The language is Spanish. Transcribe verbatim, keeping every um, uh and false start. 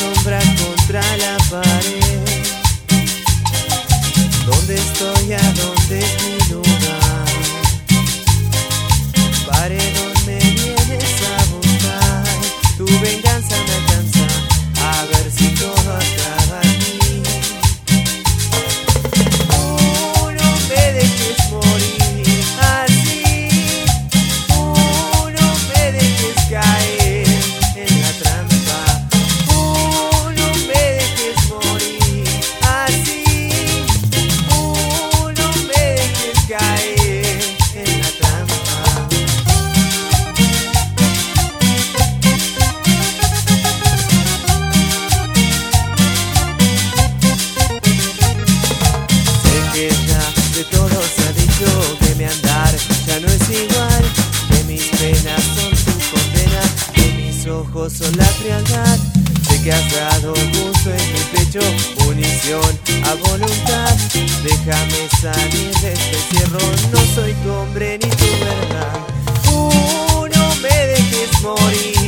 sombra contra la pared. ¿Dónde estoy? ¿A dónde es mi lugar? Paredón, me vienes a buscar. Tu venganza me alcanza, a ver si todo acaba aquí. Uh, no me dejes morir así. Uh, no me dejes caer en la trampa. Uh, no me dejes morir así. Uh, no me dejes caer en la trampa. Sé que ya de todo se ha dicho que mi andar ya no es igual, que mis penas son tu condena, que mis ojos son la frialdad. Sé que has dado gusto en mi pecho, munición a voluntad. Déjame salir de este encierro, no soy tu hombre ni tu verdad. Uh, no me dejes morir